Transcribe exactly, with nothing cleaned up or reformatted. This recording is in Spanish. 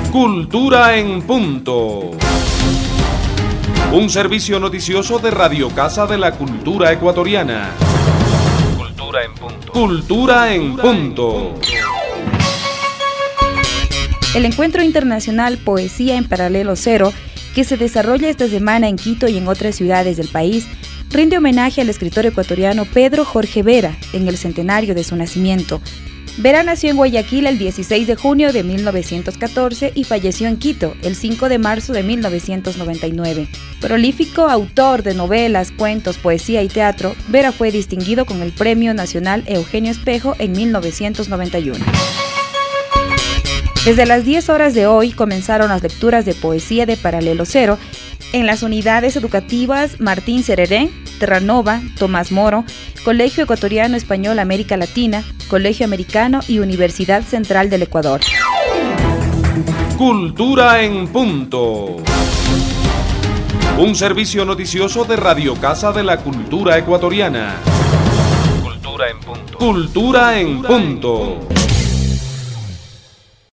Cultura en punto. Un servicio noticioso de Radio Casa de la Cultura Ecuatoriana. Cultura en punto. Cultura en punto. El Encuentro Internacional Poesía en Paralelo Cero, que se desarrolla esta semana en Quito y en otras ciudades del país, rinde homenaje al escritor ecuatoriano Pedro Jorge Vera en el centenario de su nacimiento. Vera nació en Guayaquil el dieciséis de junio de mil novecientos catorce y falleció en Quito el cinco de marzo de mil novecientos noventa y nueve. Prolífico autor de novelas, cuentos, poesía y teatro, Vera fue distinguido con el Premio Nacional Eugenio Espejo en mil novecientos noventa y uno. Desde las diez horas de hoy comenzaron las lecturas de poesía de Paralelo Cero en las unidades educativas Martín Sererén, Terranova, Tomás Moro, Colegio Ecuatoriano Español América Latina, Colegio Americano y Universidad Central del Ecuador. Cultura en punto. Un servicio noticioso de Radio Casa de la Cultura Ecuatoriana. Cultura en punto. Cultura en punto.